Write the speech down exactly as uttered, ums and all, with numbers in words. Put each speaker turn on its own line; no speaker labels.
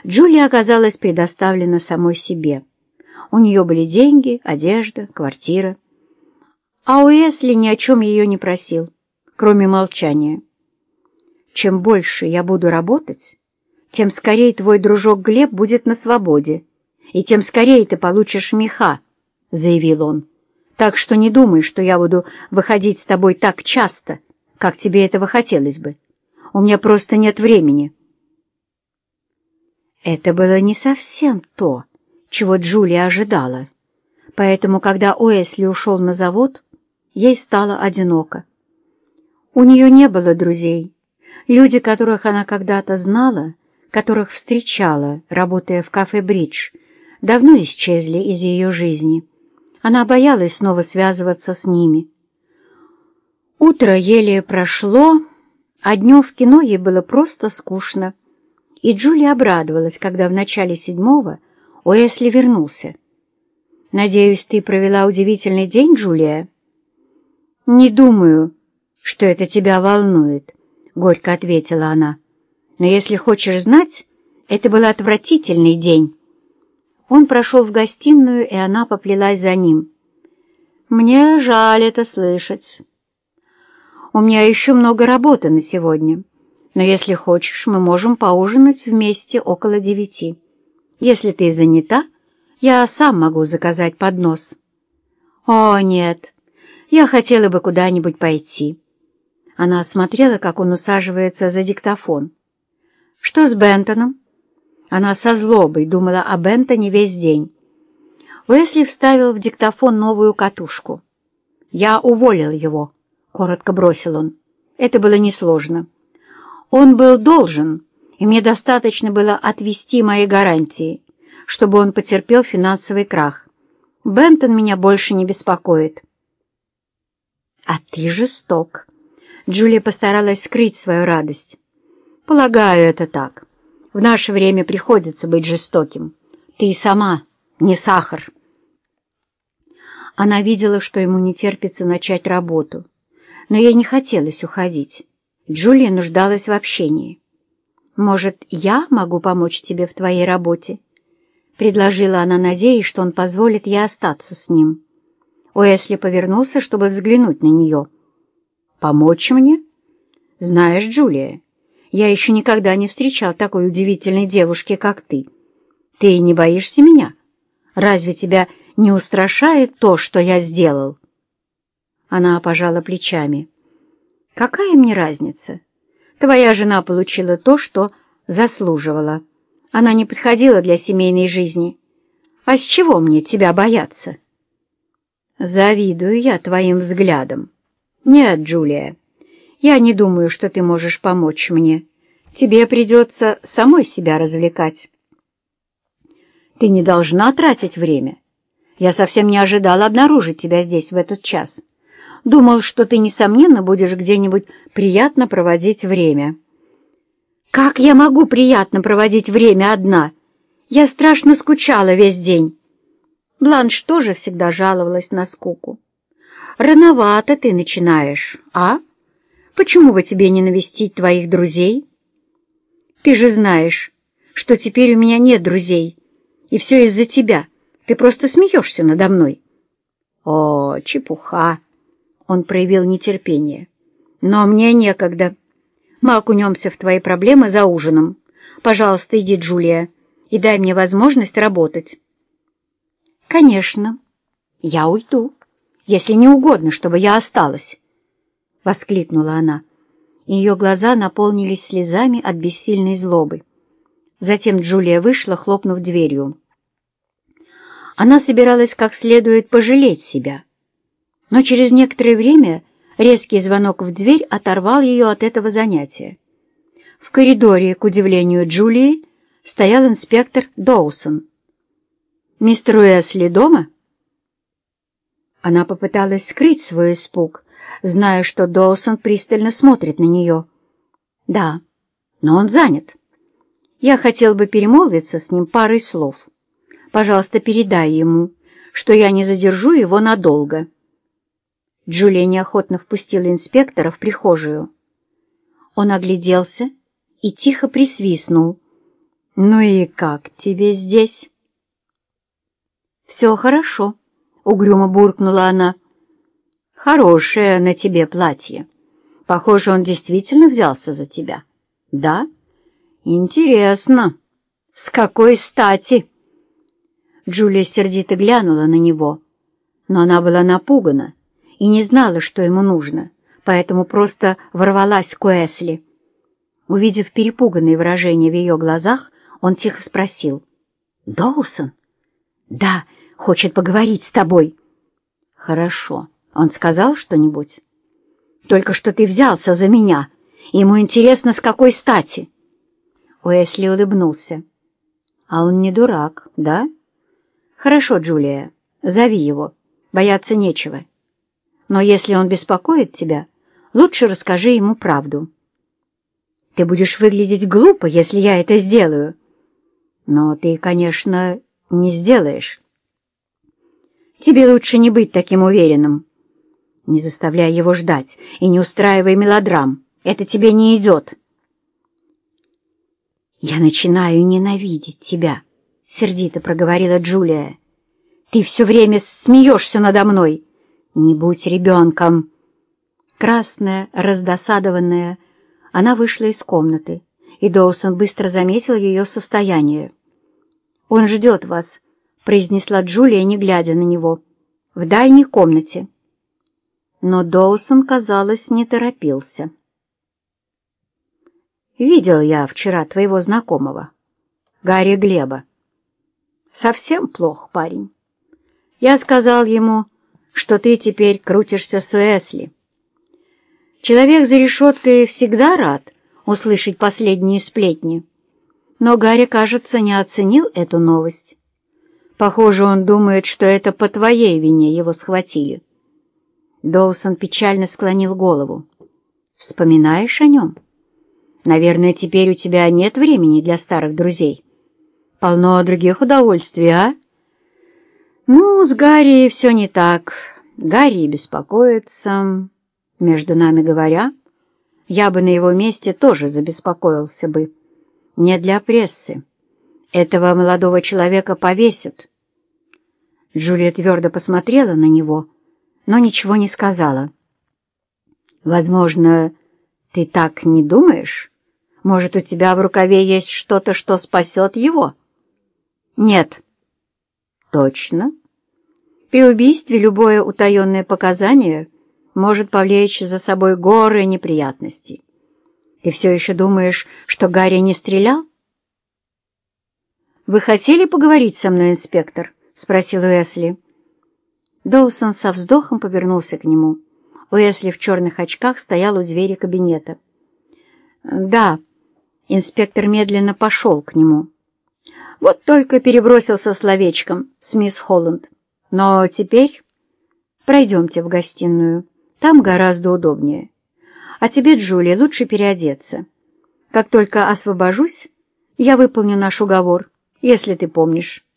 Джулия оказалась предоставлена самой себе. У нее были деньги, одежда, квартира. А Уэсли ни о чем ее не просил, кроме молчания. «Чем больше я буду работать, тем скорее твой дружок Глеб будет на свободе, и тем скорее ты получишь меха», — заявил он. «Так что не думай, что я буду выходить с тобой так часто, как тебе этого хотелось бы. У меня просто нет времени». Это было не совсем то, чего Джулия ожидала, поэтому, когда Уэсли ушел на завод, ей стало одиноко. У нее не было друзей. Люди, которых она когда-то знала, которых встречала, работая в кафе «Бридж», давно исчезли из ее жизни. Она боялась снова связываться с ними. Утро еле прошло, а днем в кино ей было просто скучно. И Джулия обрадовалась, когда в начале седьмого Уэсли вернулся. «Надеюсь, ты провела удивительный день, Джулия?» «Не думаю, что это тебя волнует», — горько ответила она. «Но если хочешь знать, это был отвратительный день». Он прошел в гостиную, и она поплелась за ним. «Мне жаль это слышать. У меня еще много работы на сегодня, но если хочешь, мы можем поужинать вместе около девяти. Если ты занята, я сам могу заказать поднос». «О, нет, я хотела бы куда-нибудь пойти». Она смотрела, как он усаживается за диктофон. «Что с Бентоном?» Она со злобой думала о Бентоне весь день. Уэсли вставил в диктофон новую катушку. «Я уволил его», — коротко бросил он. Это было несложно. Он был должен, и мне достаточно было отвести мои гарантии, чтобы он потерпел финансовый крах. Бентон меня больше не беспокоит. «А ты жесток». Джулия постаралась скрыть свою радость. «Полагаю, это так. В наше время приходится быть жестоким. Ты и сама не сахар». Она видела, что ему не терпится начать работу, но ей не хотелось уходить. Джулия нуждалась в общении. «Может, я могу помочь тебе в твоей работе?» — предложила она, надеясь, что он позволит ей остаться с ним. Уэсли повернулся, чтобы взглянуть на нее. «Помочь мне? Знаешь, Джулия, я еще никогда не встречал такой удивительной девушки, как ты. Ты не боишься меня? Разве тебя не устрашает то, что я сделал?» Она пожала плечами. «Какая мне разница? Твоя жена получила то, что заслуживала. Она не подходила для семейной жизни. А с чего мне тебя бояться?» «Завидую я твоим взглядам». «Нет, Джулия, я не думаю, что ты можешь помочь мне. Тебе придется самой себя развлекать». «Ты не должна тратить время. Я совсем не ожидала обнаружить тебя здесь в этот час. Думал, что ты, несомненно, будешь где-нибудь приятно проводить время». «Как я могу приятно проводить время одна? Я страшно скучала весь день». Бланш тоже всегда жаловалась на скуку. «Рановато ты начинаешь, а? Почему бы тебе не навестить твоих друзей? Ты же знаешь, что теперь у меня нет друзей, и все из-за тебя. Ты просто смеешься надо мной». «О, чепуха!» Он проявил нетерпение. «Но мне некогда. Мы окунемся в твои проблемы за ужином. Пожалуйста, иди, Джулия, и дай мне возможность работать». «Конечно, я уйду, если не угодно, чтобы я осталась», — воскликнула она. Ее глаза наполнились слезами от бессильной злобы. Затем Джулия вышла, хлопнув дверью. Она собиралась как следует пожалеть себя, но через некоторое время резкий звонок в дверь оторвал ее от этого занятия. В коридоре, к удивлению Джулии, стоял инспектор Доусон. «Мистер Уэсли дома?» Она попыталась скрыть свой испуг, зная, что Доусон пристально смотрит на нее. «Да, но он занят. Я хотел бы перемолвиться с ним парой слов. Пожалуйста, передай ему, что я не задержу его надолго». Джулия неохотно впустила инспектора в прихожую. Он огляделся и тихо присвистнул. «Ну и как тебе здесь?» «Все хорошо», — угрюмо буркнула она. «Хорошее на тебе платье. Похоже, он действительно взялся за тебя. Да? Интересно. С какой стати?» Джулия сердито глянула на него, но она была напугана и не знала, что ему нужно, поэтому просто ворвалась к Уэсли. Увидев перепуганное выражение в ее глазах, он тихо спросил: «Доусон?» «Да, хочет поговорить с тобой». «Хорошо. Он сказал что-нибудь?» «Только что ты взялся за меня. Ему интересно, с какой стати?» Уэсли улыбнулся. «А он не дурак, да?» «Хорошо, Джулия, зови его. Бояться нечего. Но если он беспокоит тебя, лучше расскажи ему правду». «Ты будешь выглядеть глупо, если я это сделаю». «Но ты, конечно, не сделаешь». «Тебе лучше не быть таким уверенным. Не заставляй его ждать и не устраивай мелодрам. Это тебе не идет». «Я начинаю ненавидеть тебя», — сердито проговорила Джулия. «Ты все время смеешься надо мной. Не будь ребенком». Красная, раздосадованная, она вышла из комнаты, и Доусон быстро заметил ее состояние. «Он ждет вас», — произнесла Джулия, не глядя на него, — «в дальней комнате». Но Доусон, казалось, не торопился. «Видел я вчера твоего знакомого, Гарри Глеба. Совсем плох парень. Я сказал ему, что ты теперь крутишься с Уэсли. Человек за решеткой всегда рад услышать последние сплетни, но Гарри, кажется, не оценил эту новость. Похоже, он думает, что это по твоей вине его схватили». Доусон печально склонил голову. «Вспоминаешь о нем? Наверное, теперь у тебя нет времени для старых друзей. Полно других удовольствий, а?» «Ну, с Гарри все не так. Гарри беспокоится. Между нами говоря, я бы на его месте тоже забеспокоился бы. Не для прессы. Этого молодого человека повесят». Джулия твердо посмотрела на него, но ничего не сказала. «Возможно, ты так не думаешь? Может, у тебя в рукаве есть что-то, что спасет его?» «Нет». «Точно? При убийстве любое утаенное показание может повлечь за собой горы неприятностей. Ты все еще думаешь, что Гарри не стрелял?» «Вы хотели поговорить со мной, инспектор?» — спросил Уэсли. Доусон со вздохом повернулся к нему. Уэсли в черных очках стоял у двери кабинета. «Да». Инспектор медленно пошел к нему. «Вот только перебросился словечком с мисс Холланд. Но теперь пройдемте в гостиную. Там гораздо удобнее. А тебе, Джулия, лучше переодеться. Как только освобожусь, я выполню наш уговор, если ты помнишь».